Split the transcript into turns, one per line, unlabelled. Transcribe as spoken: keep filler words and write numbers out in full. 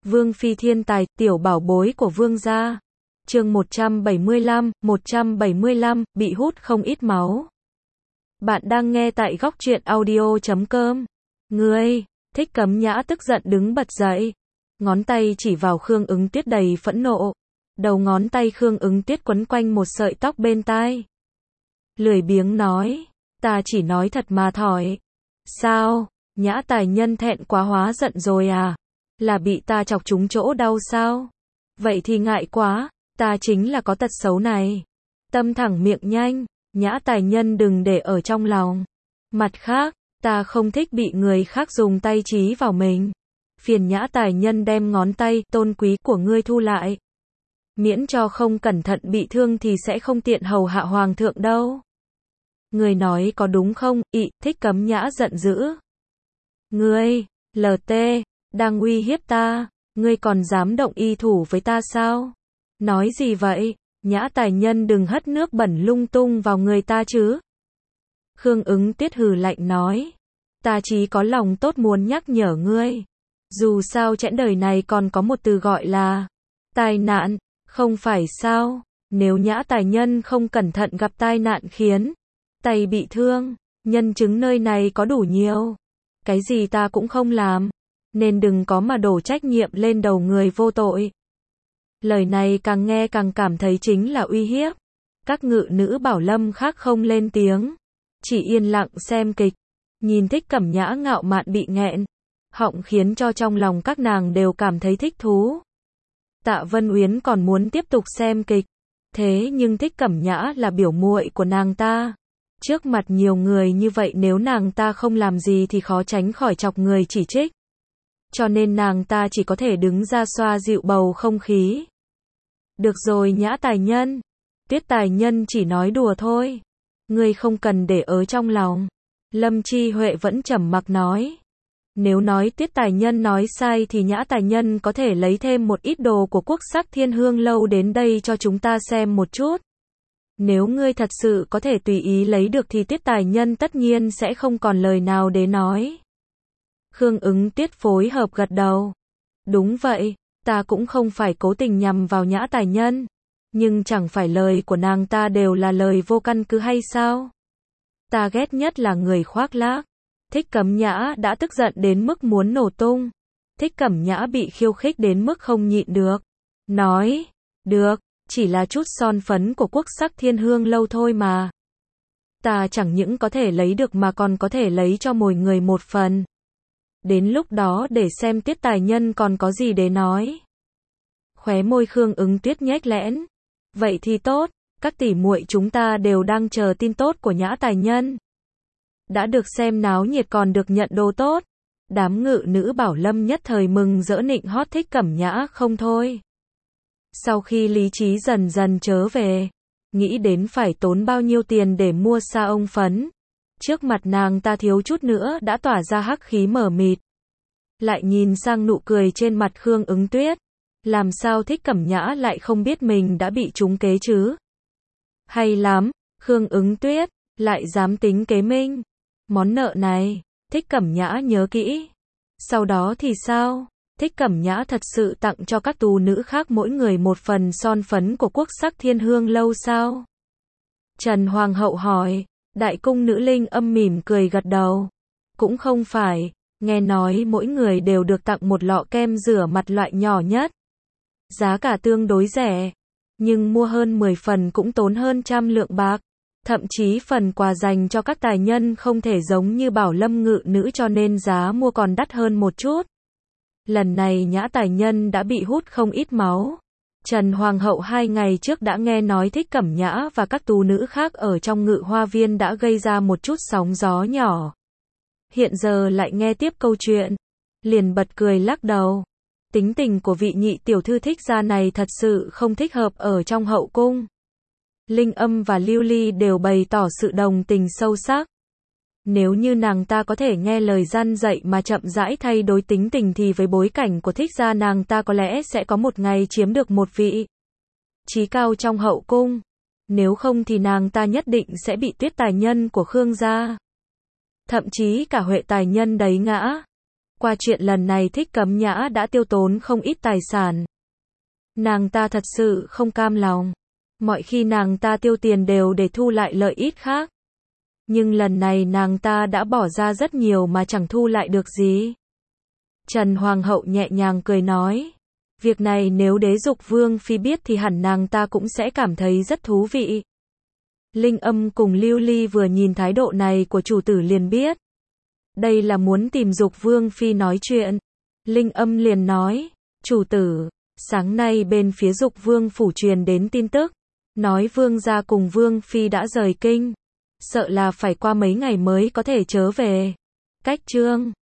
Vương phi thiên tài, tiểu bảo bối của vương gia. Chương một trăm bảy mươi lăm, một trăm bảy mươi lăm, bị hút không ít máu. Bạn đang nghe tại góc truyện audio chấm com. Ngươi, Thích Cấm Nhã tức giận đứng bật dậy. Ngón tay chỉ vào Khương Ứng Tuyết đầy phẫn nộ. Đầu ngón tay Khương Ứng Tuyết quấn quanh một sợi tóc bên tai. Lười biếng nói, ta chỉ nói thật mà thỏi. Sao, Nhã tài nhân thẹn quá hóa giận rồi à? Là bị ta chọc trúng chỗ đau sao? Vậy thì ngại quá, ta chính là có tật xấu này. Tâm thẳng miệng nhanh, Nhã tài nhân đừng để ở trong lòng. Mặt khác, ta không thích bị người khác dùng tay chí vào mình. Phiền Nhã tài nhân đem ngón tay tôn quý của ngươi thu lại. Miễn cho không cẩn thận bị thương thì sẽ không tiện hầu hạ hoàng thượng đâu. Ngươi nói có đúng không? Ị, Thích Cấm Nhã giận dữ. Ngươi, lờ tê, đang uy hiếp ta, ngươi còn dám động y thủ với ta sao? Nói gì vậy? Nhã tài nhân đừng hất nước bẩn lung tung vào người ta chứ. Khương Ứng Tuyết hừ lạnh nói. Ta chỉ có lòng tốt muốn nhắc nhở ngươi. Dù sao chẽn đời này còn có một từ gọi là tai nạn, không phải sao? Nếu Nhã tài nhân không cẩn thận gặp tai nạn khiến tay bị thương, nhân chứng nơi này có đủ nhiều. Cái gì ta cũng không làm, nên đừng có mà đổ trách nhiệm lên đầu người vô tội. Lời này càng nghe càng cảm thấy chính là uy hiếp. Các ngự nữ Bảo Lâm khác không lên tiếng, chỉ yên lặng xem kịch. Nhìn Thích Cẩm Nhã ngạo mạn bị nghẹn họng khiến cho trong lòng các nàng đều cảm thấy thích thú. Tạ Vân Uyên còn muốn tiếp tục xem kịch, thế nhưng Thích Cẩm Nhã là biểu muội của nàng ta. Trước mặt nhiều người như vậy nếu nàng ta không làm gì thì khó tránh khỏi chọc người chỉ trích. Cho nên nàng ta chỉ có thể đứng ra xoa dịu bầu không khí. Được rồi Nhã tài nhân. Tuyết tài nhân chỉ nói đùa thôi. Ngươi không cần để ở trong lòng. Lâm Chi Huệ vẫn trầm mặc nói. Nếu nói Tuyết tài nhân nói sai thì Nhã tài nhân có thể lấy thêm một ít đồ của Quốc Sắc Thiên Hương Lâu đến đây cho chúng ta xem một chút. Nếu ngươi thật sự có thể tùy ý lấy được thì Tuyết tài nhân tất nhiên sẽ không còn lời nào để nói. Khương Ứng Tuyết phối hợp gật đầu. Đúng vậy, ta cũng không phải cố tình nhằm vào Nhã tài nhân. Nhưng chẳng phải lời của nàng ta đều là lời vô căn cứ hay sao? Ta ghét nhất là người khoác lác. Thích Cấm Nhã đã tức giận đến mức muốn nổ tung. Thích Cẩm Nhã bị khiêu khích đến mức không nhịn được. Nói, được, chỉ là chút son phấn của Quốc Sắc Thiên Hương Lâu thôi mà. Ta chẳng những có thể lấy được mà còn có thể lấy cho mỗi người một phần. Đến lúc đó để xem Tuyết tài nhân còn có gì để nói. Khóe môi Khương Ứng Tuyết nhếch lẽn. Vậy thì tốt, các tỷ muội chúng ta đều đang chờ tin tốt của Nhã tài nhân. Đã được xem náo nhiệt còn được nhận đồ tốt. Đám ngự nữ Bảo Lâm nhất thời mừng rỡ nịnh hót Thích Cẩm Nhã không thôi. Sau khi lý trí dần dần trở về, nghĩ đến phải tốn bao nhiêu tiền để mua sa ông phấn. Trước mặt nàng ta thiếu chút nữa đã tỏa ra hắc khí mờ mịt. Lại nhìn sang nụ cười trên mặt Khương Ứng Tuyết. Làm sao Thích Cẩm Nhã lại không biết mình đã bị trúng kế chứ? Hay lắm, Khương Ứng Tuyết, lại dám tính kế minh. Món nợ này, Thích Cẩm Nhã nhớ kỹ. Sau đó thì sao? Thích Cẩm Nhã thật sự tặng cho các tú nữ khác mỗi người một phần son phấn của Quốc Sắc Thiên Hương Lâu sao? Trần Hoàng hậu hỏi. Đại cung nữ Linh Âm mỉm cười gật đầu. Cũng không phải, nghe nói mỗi người đều được tặng một lọ kem rửa mặt loại nhỏ nhất. Giá cả tương đối rẻ, nhưng mua hơn mười phần cũng tốn hơn trăm lượng bạc. Thậm chí phần quà dành cho các tài nhân không thể giống như Bảo Lâm ngự nữ cho nên giá mua còn đắt hơn một chút. Lần này Nhã tài nhân đã bị hút không ít máu. Trần Hoàng hậu hai ngày trước đã nghe nói Thích Cẩm Nhã và các tú nữ khác ở trong ngự hoa viên đã gây ra một chút sóng gió nhỏ. Hiện giờ lại nghe tiếp câu chuyện, liền bật cười lắc đầu. Tính tình của vị nhị tiểu thư Thích gia này thật sự không thích hợp ở trong hậu cung. Linh Âm và Lưu Ly đều bày tỏ sự đồng tình sâu sắc. Nếu như nàng ta có thể nghe lời răn dạy mà chậm rãi thay đổi tính tình thì với bối cảnh của Thích gia nàng ta có lẽ sẽ có một ngày chiếm được một vị trí cao trong hậu cung. Nếu không thì nàng ta nhất định sẽ bị Tuyết tài nhân của Khương gia, thậm chí cả Huệ tài nhân đấy ngã. Qua chuyện lần này Thích Cấm Nhã đã tiêu tốn không ít tài sản. Nàng ta thật sự không cam lòng. Mọi khi nàng ta tiêu tiền đều để thu lại lợi ích khác. Nhưng lần này nàng ta đã bỏ ra rất nhiều mà chẳng thu lại được gì. Trần Hoàng hậu nhẹ nhàng cười nói. Việc này nếu Đế Dục Vương Phi biết thì hẳn nàng ta cũng sẽ cảm thấy rất thú vị. Linh Âm cùng Lưu Ly vừa nhìn thái độ này của chủ tử liền biết. Đây là muốn tìm Dục Vương Phi nói chuyện. Linh Âm liền nói. Chủ tử, sáng nay bên phía Dục Vương phủ truyền đến tin tức. Nói Vương gia cùng Vương Phi đã rời kinh. Sợ là phải qua mấy ngày mới có thể trở về. Cách chương